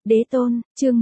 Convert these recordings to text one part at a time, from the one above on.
Đế tôn, chương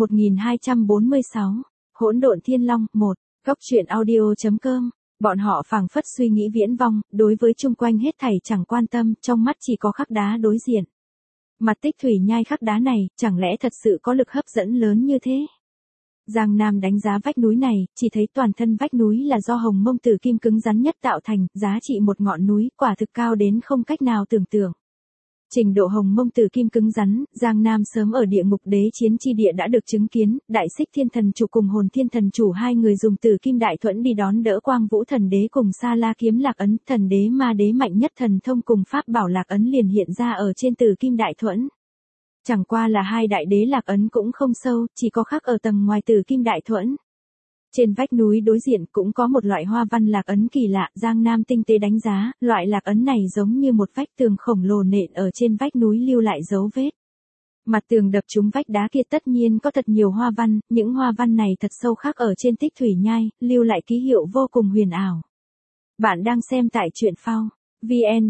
1246, Hỗn độn thiên long, 1, góc truyện audio.com. Bọn họ phảng phất suy nghĩ viễn vong, đối với chung quanh hết thảy chẳng quan tâm, trong mắt chỉ có khắc đá đối diện. Mặt Tích Thủy nhai khắc đá này, chẳng lẽ thật sự có lực hấp dẫn lớn như thế? Giang Nam đánh giá vách núi này, chỉ thấy toàn thân vách núi là do hồng mông tử kim cứng rắn nhất tạo thành, giá trị một ngọn núi, quả thực cao đến không cách nào tưởng tượng. Trình độ hồng mông tử kim cứng rắn, Giang Nam sớm ở địa ngục đế chiến chi địa đã được chứng kiến, Đại Xích Thiên Thần Chủ cùng Hồn Thiên Thần Chủ hai người dùng tử kim đại thuẫn đi đón đỡ Quang Vũ Thần Đế cùng Sa La kiếm lạc ấn, thần đế ma đế mạnh nhất thần thông cùng pháp bảo lạc ấn liền hiện ra ở trên tử kim đại thuẫn. Chẳng qua là hai đại đế lạc ấn cũng không sâu, chỉ có khắc ở tầng ngoài tử kim đại thuẫn. Trên vách núi đối diện cũng có một loại hoa văn lạc ấn kỳ lạ, Giang Nam tinh tế đánh giá, loại lạc ấn này giống như một vách tường khổng lồ nện ở trên vách núi lưu lại dấu vết. Mặt tường đập trúng vách đá kia tất nhiên có thật nhiều hoa văn, những hoa văn này thật sâu khắc ở trên Tích Thủy nhai, lưu lại ký hiệu vô cùng huyền ảo. Bạn đang xem tại truyện phao. VN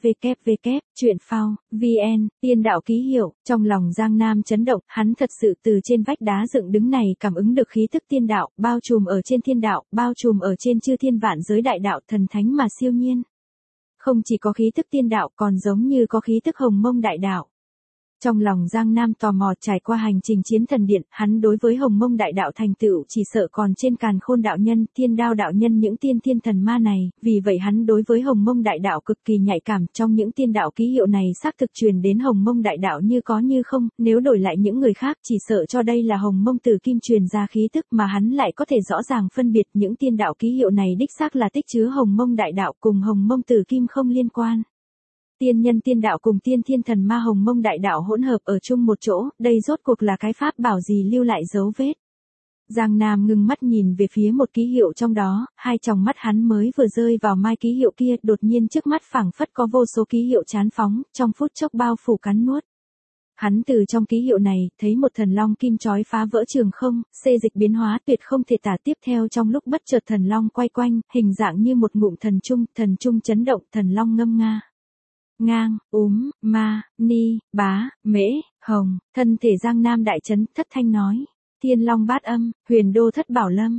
www, truyện phao, VN, tiên đạo ký hiệu, trong lòng Giang Nam chấn động, hắn thật sự từ trên vách đá dựng đứng này cảm ứng được khí thức tiên đạo, bao trùm ở trên thiên đạo, bao trùm ở trên chư thiên vạn giới đại đạo thần thánh mà siêu nhiên. Không chỉ có khí thức tiên đạo còn giống như có khí thức hồng mông đại đạo. Trong lòng Giang Nam tò mò trải qua hành trình chiến thần điện, hắn đối với hồng mông đại đạo thành tựu chỉ sợ còn trên Càn Khôn đạo nhân, Thiên Đao đạo nhân những tiên thiên thần ma này, vì vậy hắn đối với hồng mông đại đạo cực kỳ nhạy cảm, trong những tiên đạo ký hiệu này xác thực truyền đến hồng mông đại đạo như có như không, nếu đổi lại những người khác chỉ sợ cho đây là hồng mông tử kim truyền ra khí tức mà hắn lại có thể rõ ràng phân biệt những tiên đạo ký hiệu này đích xác là tích chứa hồng mông đại đạo cùng hồng mông tử kim không liên quan. Tiên nhân tiên đạo cùng tiên thiên thần ma hồng mông đại đạo hỗn hợp ở chung một chỗ, đây rốt cuộc là cái pháp bảo gì lưu lại dấu vết. Giang Nam ngưng mắt nhìn về phía một ký hiệu trong đó, hai tròng mắt hắn mới vừa rơi vào mai ký hiệu kia, đột nhiên trước mắt phảng phất có vô số ký hiệu chán phóng, trong phút chốc bao phủ cắn nuốt. Hắn từ trong ký hiệu này, thấy một thần long kim chói phá vỡ trường không, xê dịch biến hóa tuyệt không thể tả, tiếp theo trong lúc bất chợt thần long quay quanh, hình dạng như một ngụm thần trung chấn động, thần long ngâm nga. Ngang, ma, ni, bá, mễ, hồng, thân thể Giang Nam đại chấn, thất thanh nói. Thiên long bát âm, huyền đô thất bảo lâm,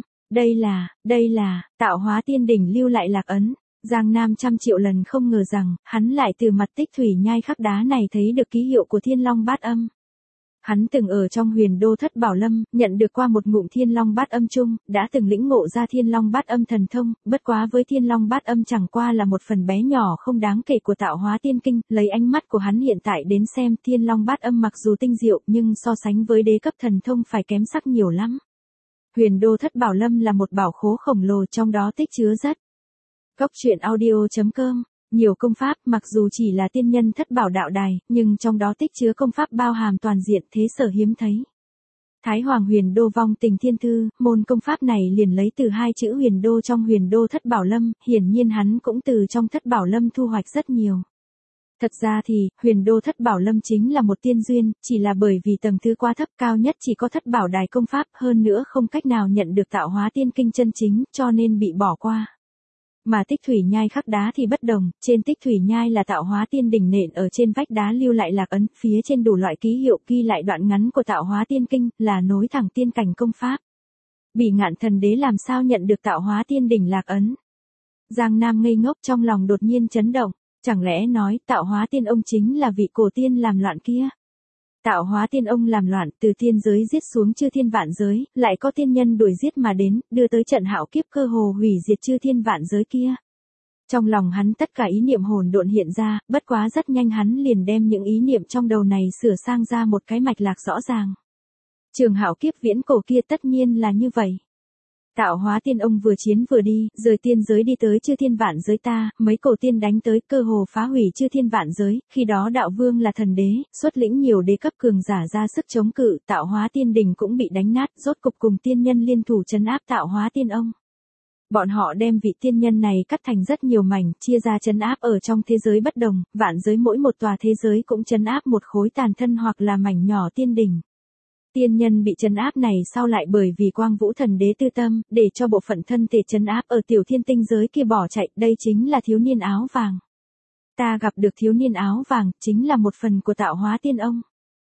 đây là, tạo hóa tiên đỉnh lưu lại lạc ấn. Giang Nam trăm triệu lần không ngờ rằng, hắn lại từ mặt Tích Thủy nhai khắc đá này thấy được ký hiệu của thiên long bát âm. Hắn từng ở trong huyền đô thất bảo lâm, nhận được qua một ngụm thiên long bát âm chung, đã từng lĩnh ngộ ra thiên long bát âm thần thông, bất quá với thiên long bát âm chẳng qua là một phần bé nhỏ không đáng kể của tạo hóa tiên kinh, lấy ánh mắt của hắn hiện tại đến xem thiên long bát âm mặc dù tinh diệu nhưng so sánh với đế cấp thần thông phải kém sắc nhiều lắm. Huyền đô thất bảo lâm là một bảo khố khổng lồ trong đó tích chứa rất. Góc truyện audio.com. Nhiều công pháp, mặc dù chỉ là tiên nhân thất bảo đạo đài, nhưng trong đó tích chứa công pháp bao hàm toàn diện thế sở hiếm thấy. Thái Hoàng Huyền Đô Vong Tình Thiên Thư, môn công pháp này liền lấy từ hai chữ huyền đô trong huyền đô thất bảo lâm, hiển nhiên hắn cũng từ trong thất bảo lâm thu hoạch rất nhiều. Thật ra thì, huyền đô thất bảo lâm chính là một tiên duyên, chỉ là bởi vì tầng thứ quá thấp, cao nhất chỉ có thất bảo đài công pháp, hơn nữa không cách nào nhận được tạo hóa tiên kinh chân chính, cho nên bị bỏ qua. Mà Tích Thủy nhai khắc đá thì bất đồng, trên Tích Thủy nhai là tạo hóa tiên đỉnh nện ở trên vách đá lưu lại lạc ấn, phía trên đủ loại ký hiệu ghi lại đoạn ngắn của tạo hóa tiên kinh, là nối thẳng tiên cảnh công pháp. Bỉ Ngạn thần đế làm sao nhận được tạo hóa tiên đỉnh lạc ấn? Giang Nam ngây ngốc trong lòng đột nhiên chấn động, chẳng lẽ nói tạo hóa tiên ông chính là vị cổ tiên làm loạn kia? Tạo hóa tiên ông làm loạn, từ tiên giới giết xuống chư thiên vạn giới, lại có tiên nhân đuổi giết mà đến, đưa tới trận hạo kiếp cơ hồ hủy diệt chư thiên vạn giới kia. Trong lòng hắn tất cả ý niệm hỗn độn hiện ra, bất quá rất nhanh hắn liền đem những ý niệm trong đầu này sửa sang ra một cái mạch lạc rõ ràng. Trường hạo kiếp viễn cổ kia tất nhiên là như vậy. Tạo hóa tiên ông vừa chiến vừa đi, rời tiên giới đi tới chư thiên vạn giới ta, mấy cổ tiên đánh tới cơ hồ phá hủy chư thiên vạn giới, khi đó đạo vương là thần đế, xuất lĩnh nhiều đế cấp cường giả ra sức chống cự, tạo hóa tiên đỉnh cũng bị đánh nát, rốt cục cùng tiên nhân liên thủ trấn áp tạo hóa tiên ông. Bọn họ đem vị tiên nhân này cắt thành rất nhiều mảnh, chia ra trấn áp ở trong thế giới bất đồng, vạn giới mỗi một tòa thế giới cũng trấn áp một khối tàn thân hoặc là mảnh nhỏ tiên đỉnh. Tiên nhân bị trấn áp này sau lại bởi vì Quang Vũ thần đế tư tâm, để cho bộ phận thân thể trấn áp ở tiểu thiên tinh giới kia bỏ chạy, đây chính là thiếu niên áo vàng. Ta gặp được thiếu niên áo vàng, chính là một phần của tạo hóa tiên ông.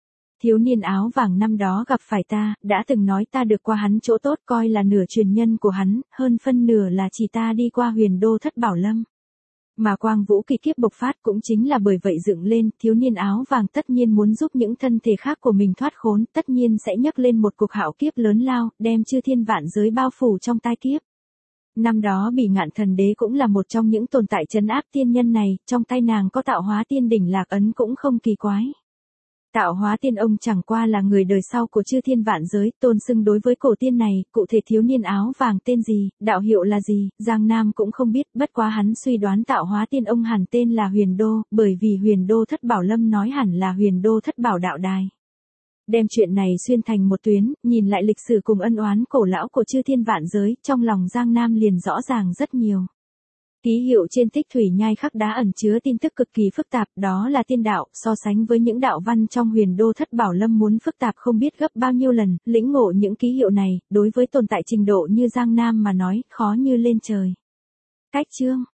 thiếu niên áo vàng năm đó gặp phải ta, đã từng nói ta được qua hắn chỗ tốt coi là nửa truyền nhân của hắn, hơn phân nửa là chỉ ta đi qua huyền đô thất bảo lâm. Mà quang vũ kỳ kiếp bộc phát cũng chính là bởi vậy dựng lên, thiếu niên áo vàng tất nhiên muốn giúp những thân thể khác của mình thoát khốn, tất nhiên sẽ nhấc lên một cuộc hạo kiếp lớn lao, đem chư thiên vạn giới bao phủ trong tai kiếp. Năm đó Bỉ Ngạn Thần Đế cũng là một trong những tồn tại trấn áp tiên nhân này, trong tay nàng có tạo hóa tiên đỉnh lạc ấn cũng không kỳ quái. Tạo hóa tiên ông chẳng qua là người đời sau của chư thiên vạn giới, tôn xưng đối với cổ tiên này, cụ thể thiếu niên áo vàng tên gì, đạo hiệu là gì, Giang Nam cũng không biết, bất quá hắn suy đoán tạo hóa tiên ông hẳn tên là Huyền Đô, bởi vì Huyền Đô Thất Bảo Lâm nói hẳn là Huyền Đô Thất Bảo Đạo Đài. Đem chuyện này xuyên thành một tuyến, nhìn lại lịch sử cùng ân oán cổ lão của chư thiên vạn giới, trong lòng Giang Nam liền rõ ràng rất nhiều. Ký hiệu trên tích thủy nhai khắc đá ẩn chứa tin tức cực kỳ phức tạp, đó là tiên đạo, so sánh với những đạo văn trong huyền đô thất bảo lâm muốn phức tạp không biết gấp bao nhiêu lần, lĩnh ngộ những ký hiệu này, đối với tồn tại trình độ như Giang Nam mà nói, khó như lên trời. Cách chương